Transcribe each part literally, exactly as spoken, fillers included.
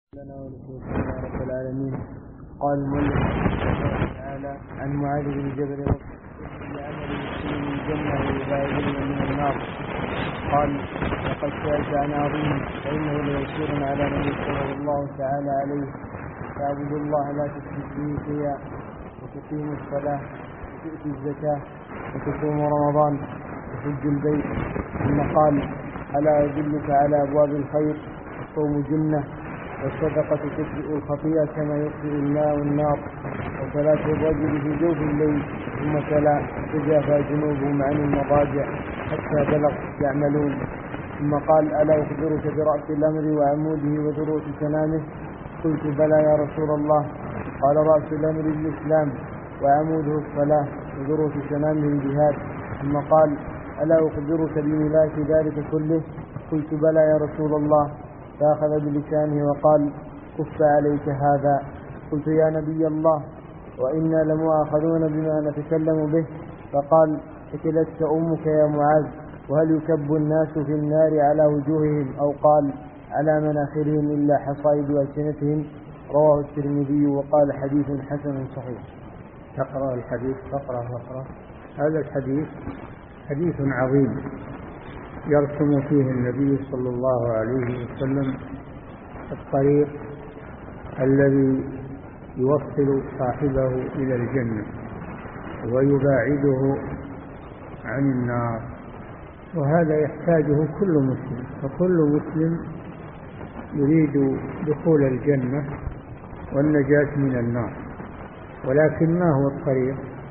لنا ولسيدنا رب العالمين. قال المؤلف رحمه الله تعالى عن معاذ بن جبل لعمل يدخل من الجنة ويباعدن من النار. قال: لقد سألت عن عظيم فإنه ليسير على من يسره الله تعالى عليه، تعبد الله لا تشرك به شيئا، وتقيم الصلاة، وتؤتي الزكاة، وتصوم رمضان، وتحج البيت. ثم قال: ألا أدلك على أبواب الخير؟ الصوم جنة، والصدقة تطفئ الخطيئة كما يطفئ الماء النار، وصلاة الرجل في جوف الليل. ثم تلا: تجافى جنوبهم عن المضاجع حتى بلغ يعملون. ثم قال: ألا أخبرك برأس الأمر وعموده وذروة سنامه؟ قلت: بلى يا رسول الله. قال: رأس الأمر الإسلام، وعموده الصلاة، وذروة سنامه الجهاد. ثم قال: ألا أخبرك بملاك ذلك كله؟ قلت: بلى يا رسول الله. فأخذ بلسانه وقال: كف عليك هذا. قلت: يا نبي الله، وإنا لمؤاخذون بما نتكلم به. فقال: ثكلتك أمك يا معاذ. وهل يكب الناس في النار على وجوههم، أو قال على مناخرهم، إلا حصائد ألسنتهم؟ رواه الترمذي وقال: حديث حسن صحيح. تقرأ الحديث فقرة فقرة. هذا الحديث حديث عظيم يرسم فيه النبي صلى الله عليه وسلم الطريق الذي يوصل صاحبه إلى الجنة ويباعده عن النار، وهذا يحتاجه كل مسلم، فكل مسلم يريد دخول الجنة والنجاة من النار، ولكن ما هو الطريق؟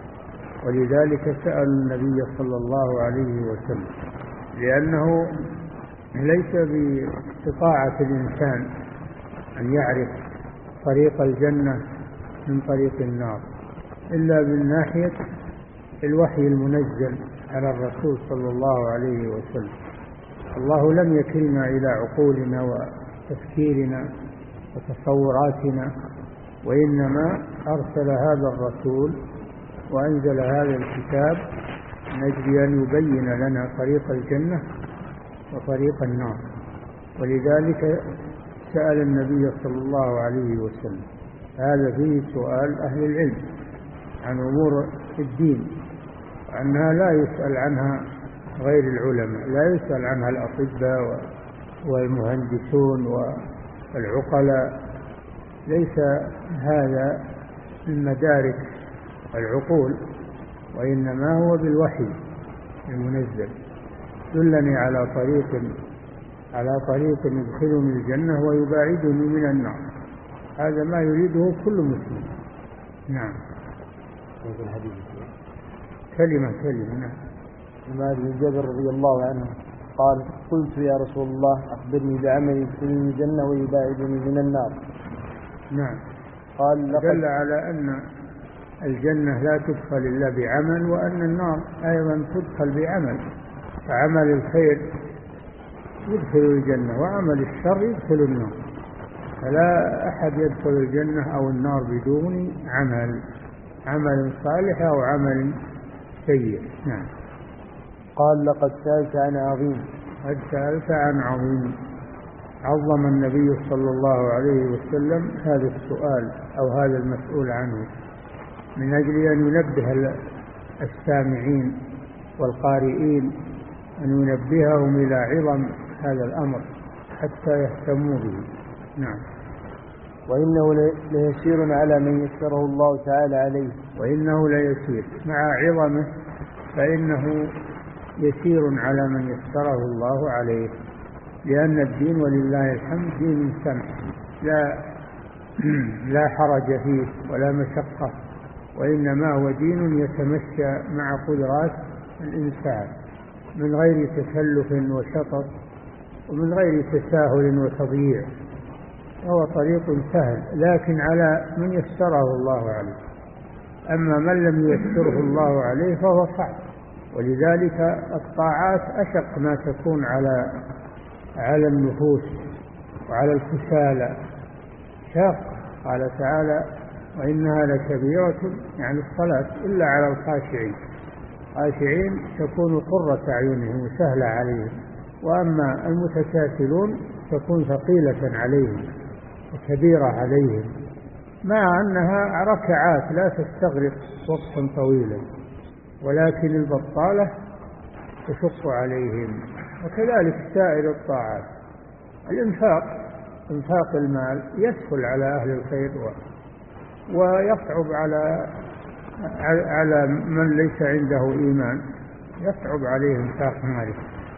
ولذلك سأل النبي صلى الله عليه وسلم، لأنه ليس باستطاعة الإنسان أن يعرف طريق الجنة من طريق النار إلا من ناحية الوحي المنزل على الرسول صلى الله عليه وسلم. الله لم يكلنا إلى عقولنا وتفكيرنا وتصوراتنا، وإنما أرسل هذا الرسول وأنزل هذا الكتاب من أجل أن يبين لنا طريق الجنة وطريق النار. ولذلك سأل النبي صلى الله عليه وسلم. هذا فيه سؤال أهل العلم عن أمور الدين، وأنها لا يسأل عنها غير العلماء، لا يسأل عنها الأطباء والمهندسون والعقلاء. ليس هذا من مدارك العقول، وإنما هو بالوحي المنزل. دلني على طريق على طريق يدخلني الجنة ويباعدني من النار. هذا ما يريده كل مسلم. نعم. كلمة كلمة. نعم. معاذ بن جبل رضي الله عنه قال: قلت: يا رسول الله، أخبرني بعمل يدخلني الجنة ويباعدني من النار. نعم. قال: دل على أن الجنة لا تدخل إلا بعمل، وأن النار أيضا تدخل بعمل. فعمل الخير يدخل الجنة، وعمل الشر يدخل النار، فلا أحد يدخل الجنة أو النار بدون عمل عمل صالح أو عمل سيء. نعم. قال: لقد سألت عن عظيم. قد سألت عن عظيم. عظم النبي صلى الله عليه وسلم هذا السؤال أو هذا المسؤول عنه من أجل أن ينبه السامعين والقارئين، أن ينبههم إلى عظم هذا الأمر حتى يهتموا به. نعم. وإنه ليسير على من يسره الله تعالى عليه. وإنه ليسير مع عظمه، فإنه يسير على من يسره الله عليه، لأن الدين ولله الحمد دين سمح، لا لا حرج فيه ولا مشقة، وإنما هو دين يتمشى مع قدرات الإنسان من غير تكلف وشطط، ومن غير تساهل وتضييع. هو طريق سهل، لكن على من يسره الله عليه. أما من لم ييسره الله عليه فهو صعب. ولذلك الطاعات أشق ما تكون على على النفوس وعلى الكسالى. شاق. قال تعالى: وإنها لكبيرة، يعني الصلاة، إلا على الخاشعين. خاشعين تكون قرة أعينهم وسهلة عليهم، وأما المتكاسلون تكون ثقيلة عليهم. وكبيرة عليهم، مع أنها ركعات لا تستغرق وقتا طويلا، ولكن البطالة تشق عليهم. وكذلك سائر الطاعات. الإنفاق، إنفاق المال يسهل على أهل الخير ويصعب على على من ليس عنده إيمان، يصعب عليه إنفاق ماله،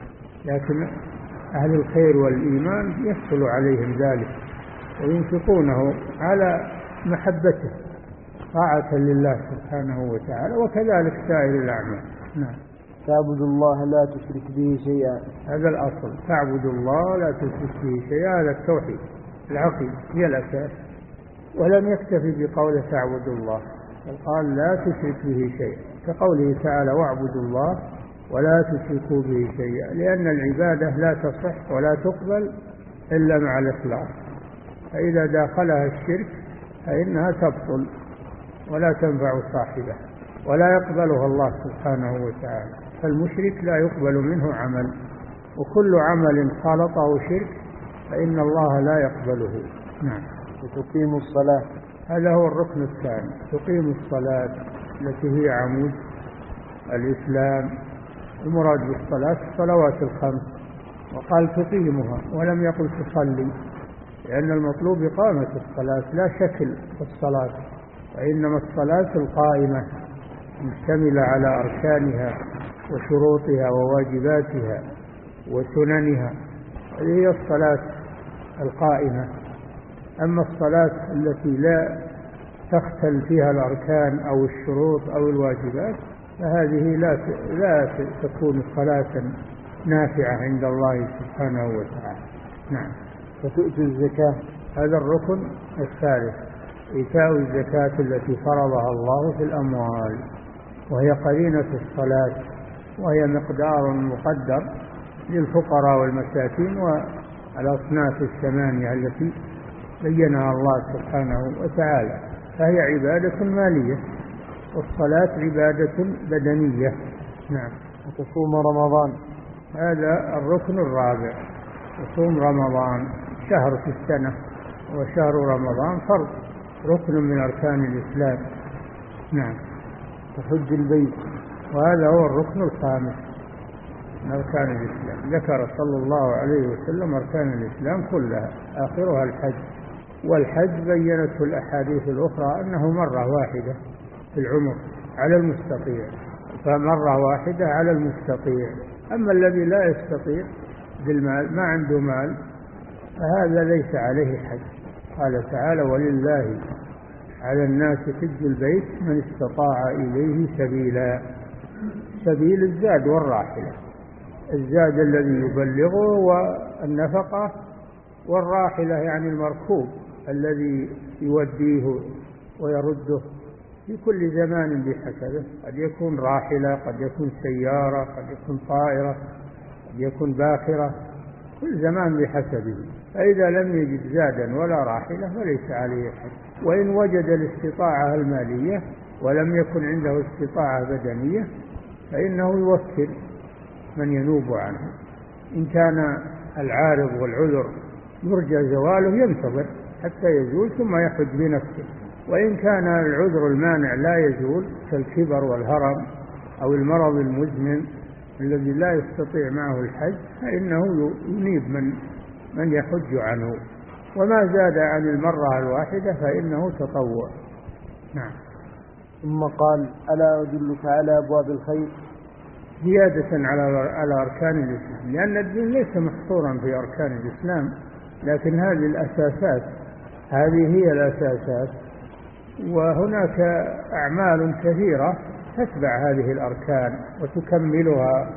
لكن أهل الخير والإيمان يسهل عليهم ذلك وينفقونه على محبته طاعة لله سبحانه وتعالى، وكذلك سائر الأعمال. نعم. تعبد الله لا تشرك به شيئا، هذا الأصل، تعبد الله لا تشرك به شيئا، هذا التوحيد العقيدة هي الأساس. ولم يكتفي بقول تعبد الله، قال لا تشرك به شيئا، كقوله تعالى واعبدوا الله ولا تشركوا به شيئا، لأن العبادة لا تصح ولا تقبل إلا مع الإخلاص، فإذا داخلها الشرك فإنها تبطل ولا تنفع صاحبه ولا يقبلها الله سبحانه وتعالى. فالمشرك لا يقبل منه عمل، وكل عمل خالطه شرك فإن الله لا يقبله. نعم. وتقيم الصلاة، هذا هو الركن الثاني، تقيم الصلاة التي هي عمود الإسلام. المراد بالصلاة الصلوات الخمس، وقال تقيمها ولم يقل تصلي، لأن المطلوب إقامة الصلاة لا شكل في الصلاة، وإنما الصلاة القائمة مشتملة على أركانها وشروطها وواجباتها وسننها، هذه هي الصلاة القائمة. أما الصلاة التي لا تختل فيها الأركان أو الشروط أو الواجبات فهذه لا لا تكون صلاة نافعة عند الله سبحانه وتعالى. نعم. وتؤتي الزكاة، هذا الركن الثالث، إيتاء الزكاة التي فرضها الله في الأموال، وهي قرينة الصلاة، وهي مقدار مقدر للفقراء والمساكين والأصناف الثمانية التي بينها الله سبحانه وتعالى، فهي عبادة مالية، والصلاة عبادة بدنية. نعم. وتصوم رمضان، هذا الركن الرابع، تصوم رمضان، شهر في السنة، وشهر رمضان فرض ركن من أركان الإسلام. نعم. وحج البيت، وهذا هو الركن الخامس من أركان الإسلام. ذكر صلى الله عليه وسلم أركان الإسلام كلها، آخرها الحج، والحج بينته الأحاديث الأخرى أنه مرة واحدة في العمر على المستطيع، فمرة واحدة على المستطيع. أما الذي لا يستطيع بالمال، ما عنده مال، فهذا ليس عليه حج. قال تعالى ولله على الناس حج البيت من استطاع إليه سبيلا. سبيل الزاد والراحلة، الزاد الذي يبلغه والنفقة، والراحلة يعني المركوب الذي يوديه ويرده في كل زمان بحسبه، قد يكون راحلة، قد يكون سيارة، قد يكون طائرة، قد يكون باخرة، كل زمان بحسبه. فإذا لم يجد زادا ولا راحلة فليس عليه حج. وإن وجد الاستطاعة المالية ولم يكن عنده استطاعة بدنية فإنه يوكل من ينوب عنه. إن كان العارض والعذر يرجى زواله ينتظر حتى يزول ثم يحج بنفسه، وإن كان العذر المانع لا يزول كالكبر والهرم أو المرض المزمن الذي لا يستطيع معه الحج فإنه ينيب من من يحج عنه، وما زاد عن المرة الواحدة فإنه تطوع. نعم. ثم قال ألا أدلك على أبواب الخير، زيادة على على أركان الإسلام، لأن الدين ليس محصورا في أركان الإسلام، لكن هذه الأساسات، هذه هي الأساسات، وهناك أعمال كثيرة تتبع هذه الأركان وتكملها،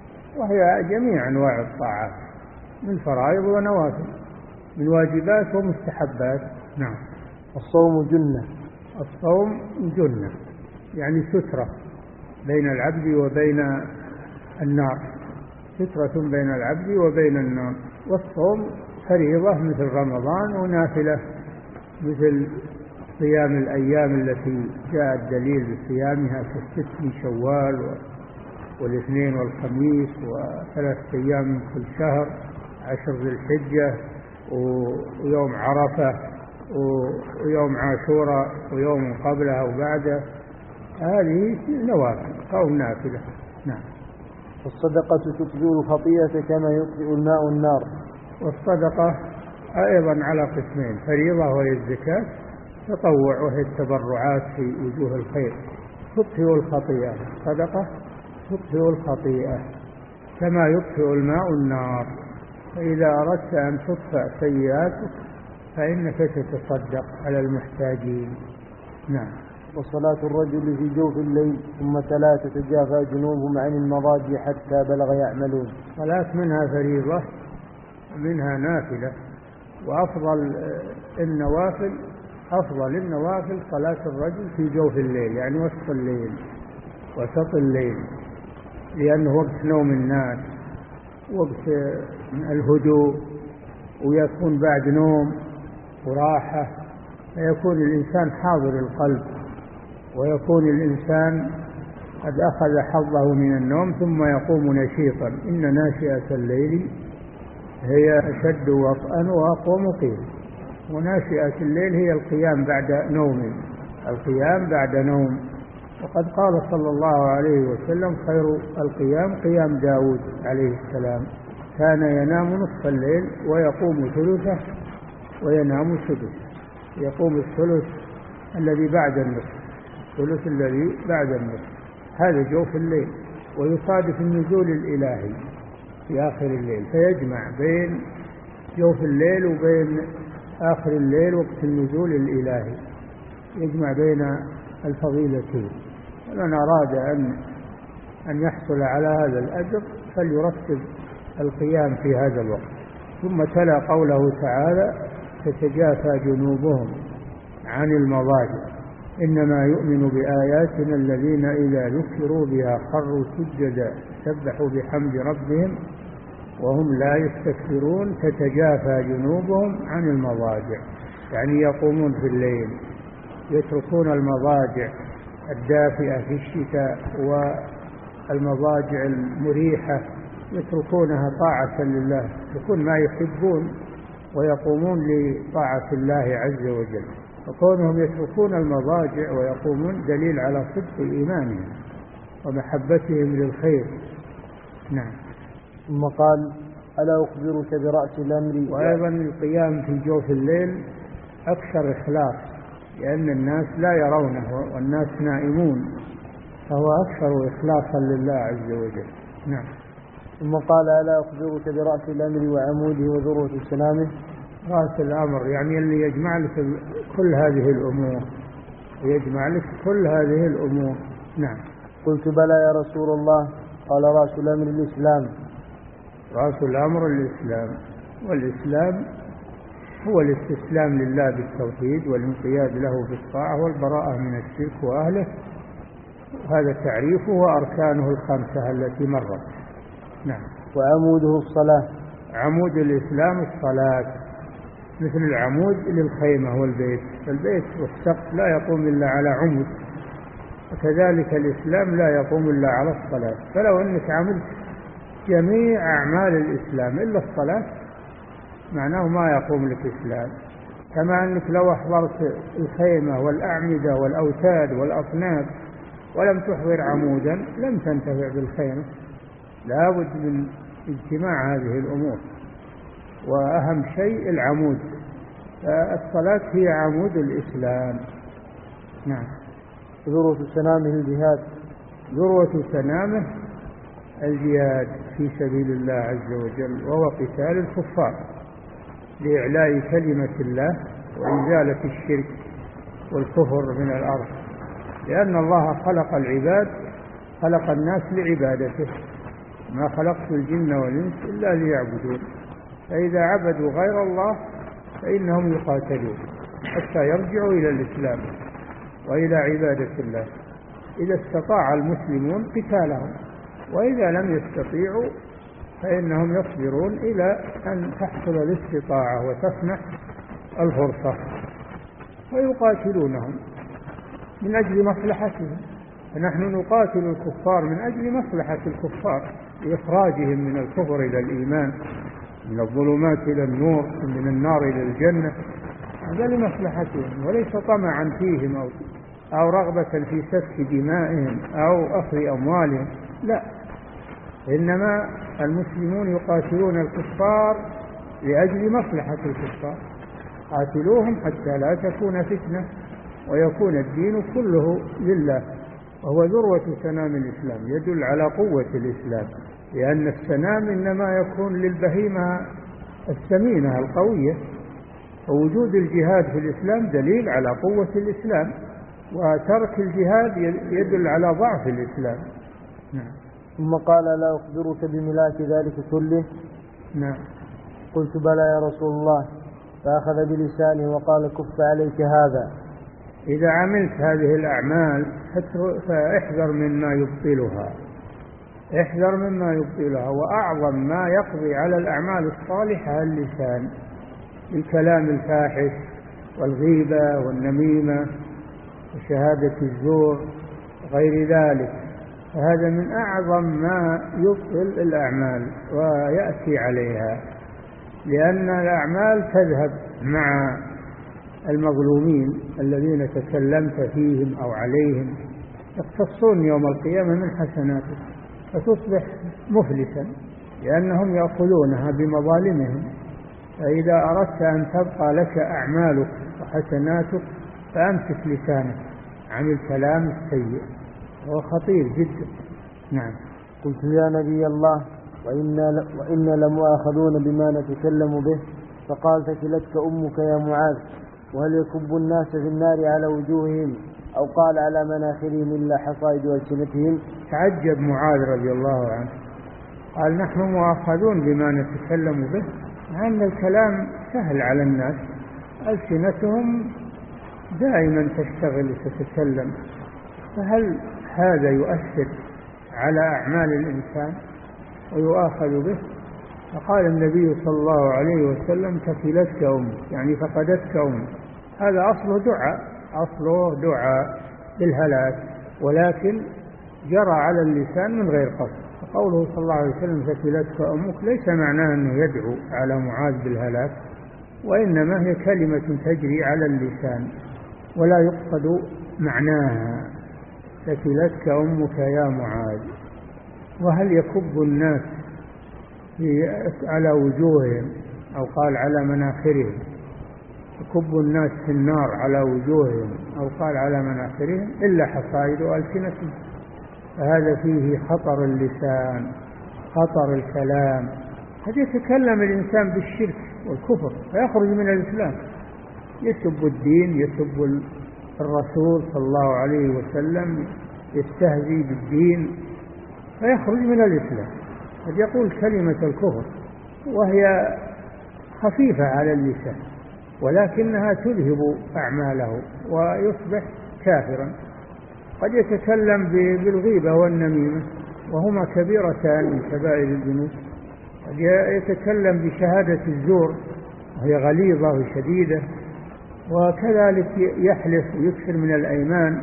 وهي جميع أنواع الطاعات من فرائض ونوافل، من واجبات ومستحبات. نعم. الصوم جنة، الصوم جنة يعني سترة بين العبد وبين النار، سترة بين العبد وبين النار. والصوم فريضة مثل رمضان، ونافلة مثل صيام الأيام التي جاء الدليل بصيامها كالست من شوال والاثنين والخميس وثلاثة أيام من كل شهر، عشر ذي الحجة ويوم عرفة ويوم عاشوراء ويوم قبله وبعده، هذه نوافل أو نافلة. نعم. والصدقة تطفئ الخطيئة كما يطفئ الماء النار. والصدقة أيضا على قسمين: فريضة وهي الزكاة، تطوع وهي التبرعات في وجوه الخير. تطفئ الخطيئة، الصدقة تطفئ الخطيئة كما يطفئ الماء النار. فإذا أردت أن تطفئ سيئاتك فإنك تتصدق على المحتاجين. نعم. وصلاة الرجل في جوف الليل ثم تلا تتجافى جنوبهم عن المضاجع حتى بلغ يعملون. صلاة منها فريضة منها نافلة، وأفضل النوافل أفضل النوافل صلاة الرجل في جوف الليل، يعني وسط الليل وسط الليل، لأنه وقت نوم الناس، وقت الهدوء، ويكون بعد نوم وراحة، فيكون الإنسان حاضر القلب، ويكون الإنسان قد أخذ حظه من النوم ثم يقوم نشيطا. إن ناشئة الليل هي أشد وطئا وأقوم قيلا. وناشئة الليل هي القيام بعد نوم، القيام بعد نوم. وقد قال صلى الله عليه وسلم: خير القيام قيام داود عليه السلام، كان ينام نصف الليل ويقوم ثلثه وينام سدسه. يقوم الثلث الذي بعد النصف، الثلث الذي بعد النصف، هذا جوف الليل. ويصادف النزول الإلهي في آخر الليل، فيجمع بين جوف الليل وبين آخر الليل وقت النزول الإلهي، يجمع بين الفضيلتين. فمن أراد أن أن يحصل على هذا الأجر فليرتب القيام في هذا الوقت. ثم تلا قوله تعالى: تتجافى جنوبهم عن المضاجع إنما يؤمن بآياتنا الذين إذا ذكروا بها خروا سجدا سبحوا بحمد ربهم وهم لا يستكبرون. تتجافى جنوبهم عن المضاجع، يعني يقومون في الليل، يتركون المضاجع الدافئة في الشتاء والمضاجع المريحة، يتركونها طاعة لله، يكون ما يحبون ويقومون لطاعة الله عز وجل. وكونهم يتركون المضاجع ويقومون دليل على صدق إيمانهم ومحبتهم للخير. نعم. ثم قال: ألا أخبرك برأس الأمر. وأيضا القيام في جوف الليل أكثر إخلاص، لأن الناس لا يرونه والناس نائمون، فهو أكثر إخلاصا لله عز وجل. نعم. ثم قال: ألا أخبرك برأس الأمر وعموده وذروة سنامه. رأس الأمر يعني اللي يجمع لك كل هذه الأمور، يجمع لك كل هذه الأمور. نعم. قلت: بلى يا رسول الله. قال: رأس الأمر الإسلام. رأس الأمر الإسلام، والإسلام هو الاستسلام لله بالتوحيد والانقياد له بالطاعة والبراءة من الشرك وأهله، هذا تعريفه وأركانه الخمسة التي مرت. نعم. وعموده الصلاة. عمود الإسلام الصلاة، مثل العمود للخيمة والبيت، البيت والسقف لا يقوم إلا على عمود، وكذلك الإسلام لا يقوم إلا على الصلاة. فلو أنك عملت جميع أعمال الإسلام إلا الصلاة معناه ما يقوم لك إسلام. كما أنك لو أحضرت الخيمة والأعمدة والأوتاد والأصنام ولم تحضر عمودا لم تنتفع بالخيمة. لا بد من اجتماع هذه الأمور، وأهم شيء العمود. الصلاة هي عمود الإسلام. نعم. ذروة سنامه الجهاد. ذروة سنامه الجهاد في سبيل الله عز وجل، وهو قتال الكفار لإعلاء كلمة الله وإزالة الشرك والكفر من الأرض، لأن الله خلق العباد، خلق الناس لعبادته، ما خلقت الجن والإنس إلا ليعبدون. فإذا عبدوا غير الله فإنهم يقاتلون حتى يرجعوا إلى الإسلام وإلى عبادة الله، إذا استطاع المسلمون قتالهم، وإذا لم يستطيعوا فإنهم يصبرون إلى أن تحصل الاستطاعة وتسمح الفرصة، ويقاتلونهم من أجل مصلحتهم. فنحن نقاتل الكفار من أجل مصلحة الكفار، لإخراجهم من الكفر إلى الإيمان من الظلمات إلى النور، من النار إلى الجنة، هذا لمصلحتهم وليس طمعا فيهم أو, أو رغبة في سفك دمائهم أو أخذ أموالهم، لا، إنما المسلمون يقاتلون الكفار لأجل مصلحة الكفار، قاتلوهم حتى لا تكون فتنة ويكون الدين كله لله، وهو ذروة سنام الإسلام، يدل على قوة الإسلام، لأن السنام إنما يكون للبهيمة السمينة القوية، ووجود الجهاد في الإسلام دليل على قوة الإسلام، وترك الجهاد يدل على ضعف الإسلام. نعم. ثم قال: لا أخبرك بملاك ذلك كله؟ نعم. قلت: بلى يا رسول الله. فأخذ بلسانه وقال: كف عليك هذا. إذا عملت هذه الأعمال فاحذر مما يبطلها، احذر مما يبطلها، وأعظم ما يقضي على الأعمال الصالحة اللسان، الكلام الفاحش والغيبة والنميمة وشهادة الزور وغير ذلك، فهذا من أعظم ما يبطل الأعمال ويأتي عليها، لأن الأعمال تذهب مع المظلومين الذين تكلمت فيهم أو عليهم، يقتصون يوم القيامة من حسناتك فتصبح مفلسا، لأنهم يأخذونها بمظالمهم. فإذا أردت أن تبقى لك أعمالك وحسناتك فأمسك لسانك عن الكلام السيء، هو خطير جدا. نعم. قلت: يا نبي الله، وإنا, وإنا لمؤاخذون بما نتكلم به. فقال: ثكلتك أمك يا معاذ، وهل يكب الناس في النار على وجوههم أو قال على مناخرهم إلا حصائد ألسنتهم؟ تعجب معاذ رضي الله عنه، قال: نحن مؤاخذون بما نتكلم به، مع أن الكلام سهل على الناس، ألسنتهم دائما تشتغل وتتكلم، فهل هذا يؤثر على أعمال الإنسان ويؤاخذ به؟ فقال النبي صلى الله عليه وسلم: كفلتك أمك، يعني فقدتك أمك. هذا أصله دعاء، أصله دعاء بالهلاك، ولكن جرى على اللسان من غير قصد. فقوله صلى الله عليه وسلم: كفلتك أمك، ليس معناه أنه يدعو على معاذ بالهلاك، وإنما هي كلمة تجري على اللسان ولا يقصد معناها. كفلتك أمك يا معاذ. وهل يكب الناس على وجوههم أو قال على مناخرهم؟ يكب الناس في النار على وجوههم أو قال على مناخرهم إلا حصائد ألسنتهم، فهذا فيه خطر اللسان، خطر الكلام. قد يتكلم الإنسان بالشرك والكفر فيخرج من الإسلام، يسب الدين، يسب الرسول صلى الله عليه وسلم، يستهزئ بالدين فيخرج من الإسلام. قد يقول كلمة الكفر وهي خفيفة على اللسان، ولكنها تذهب أعماله ويصبح كافرا. قد يتكلم بالغيبة والنميمة وهما كبيرتان من كبائر الذنوب. قد يتكلم بشهادة الزور وهي غليظة وشديدة، وكذلك يحلف ويكثر من الأيمان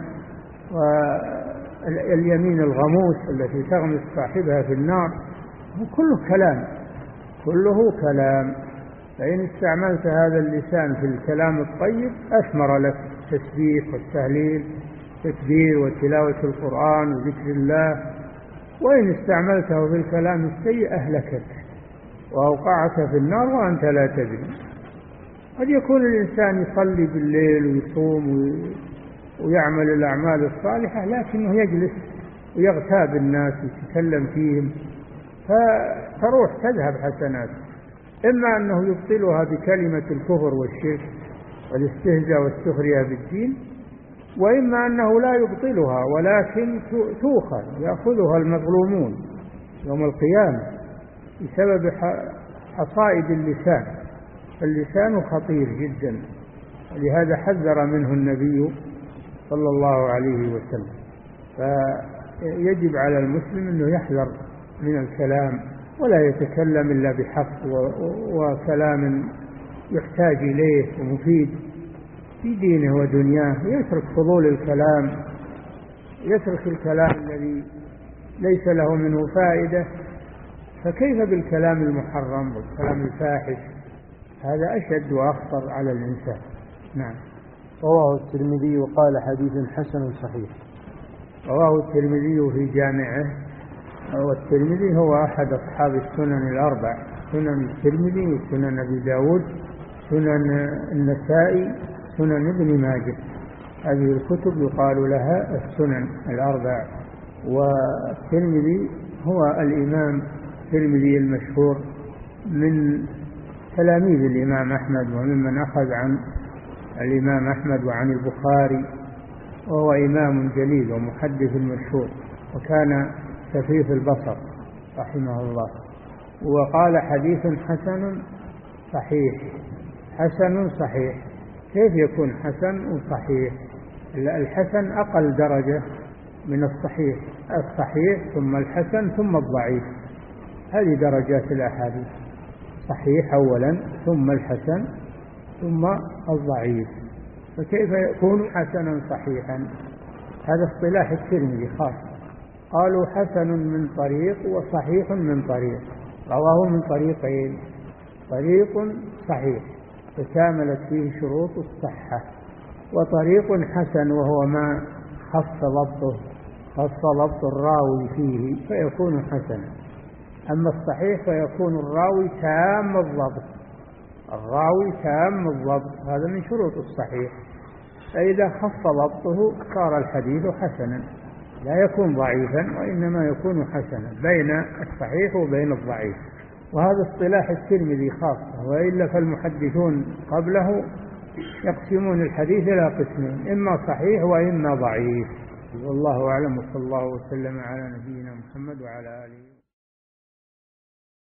واليمين الغموس التي تغمس صاحبها في النار، كله كلام، كله كلام. فإن استعملت هذا اللسان في الكلام الطيب أثمر لك التسبيح والتهليل والتكبير وتلاوة القرآن وذكر الله، وإن استعملته في الكلام السيء أهلكك وأوقعك في النار وأنت لا تدري. قد يكون الإنسان يصلي بالليل ويصوم ويعمل الأعمال الصالحة، لكنه يجلس ويغتاب الناس ويتكلم فيهم فتروح تذهب حسناته، إما أنه يبطلها بكلمة الكفر والشرك والاستهزاء والسخرية بالدين، وإما أنه لا يبطلها ولكن تؤخذ يأخذها المظلومون يوم القيامة بسبب حصائد اللسان. اللسان خطير جدا، ولهذا حذر منه النبي صلى الله عليه وسلم. فيجب على المسلم أنه يحذر من الكلام ولا يتكلم إلا بحق وكلام يحتاج إليه ومفيد في دينه ودنياه، يترك فضول الكلام، يترك الكلام الذي ليس له منه فائدة فكيف بالكلام المحرم والكلام الفاحش؟ هذا أشد وأخطر على الإنسان. نعم. رواه الترمذي وقال حديث حسن صحيح. رواه الترمذي في جامعه، والترمذي هو أحد أصحاب السنن الأربع، سنن الترمذي وسنن أبي داود سنن النسائي سنن ابن ماجه. هذه الكتب يقال لها السنن الأربع. والترمذي هو الإمام الترمذي المشهور من تلاميذ الإمام أحمد وممن أخذ عن الإمام أحمد وعن البخاري، وهو إمام جليل ومحدث مشهور، وكان خفيف البصر رحمه الله. وقال حديث حسن صحيح. حسن صحيح، كيف يكون حسن وصحيح؟ الحسن أقل درجة من الصحيح، الصحيح ثم الحسن ثم الضعيف، هذه درجات الأحاديث، صحيح أولا ثم الحسن ثم الضعيف، فكيف يكون حسنا صحيحا؟ هذا اصطلاح الترمذي خاص. قالوا حسن من طريق وصحيح من طريق، رواه من طريقين، طريق صحيح تكاملت فيه شروط الصحة، وطريق حسن وهو ما خص ضبطه خص ضبط الراوي فيه فيكون حسنا. أما الصحيح فيكون الراوي تام الضبط، الراوي تام الضبط، هذا من شروط الصحيح، فإذا خف ضبطه صار الحديث حسنا، لا يكون ضعيفا وإنما يكون حسنا بين الصحيح وبين الضعيف. وهذا اصطلاح الترمذي خاصة، وإلا فالمحدثون قبله يقسمون الحديث إلى قسمين، إما صحيح وإما ضعيف. والله أعلم، وصلى الله وسلم على نبينا محمد وعلى آله.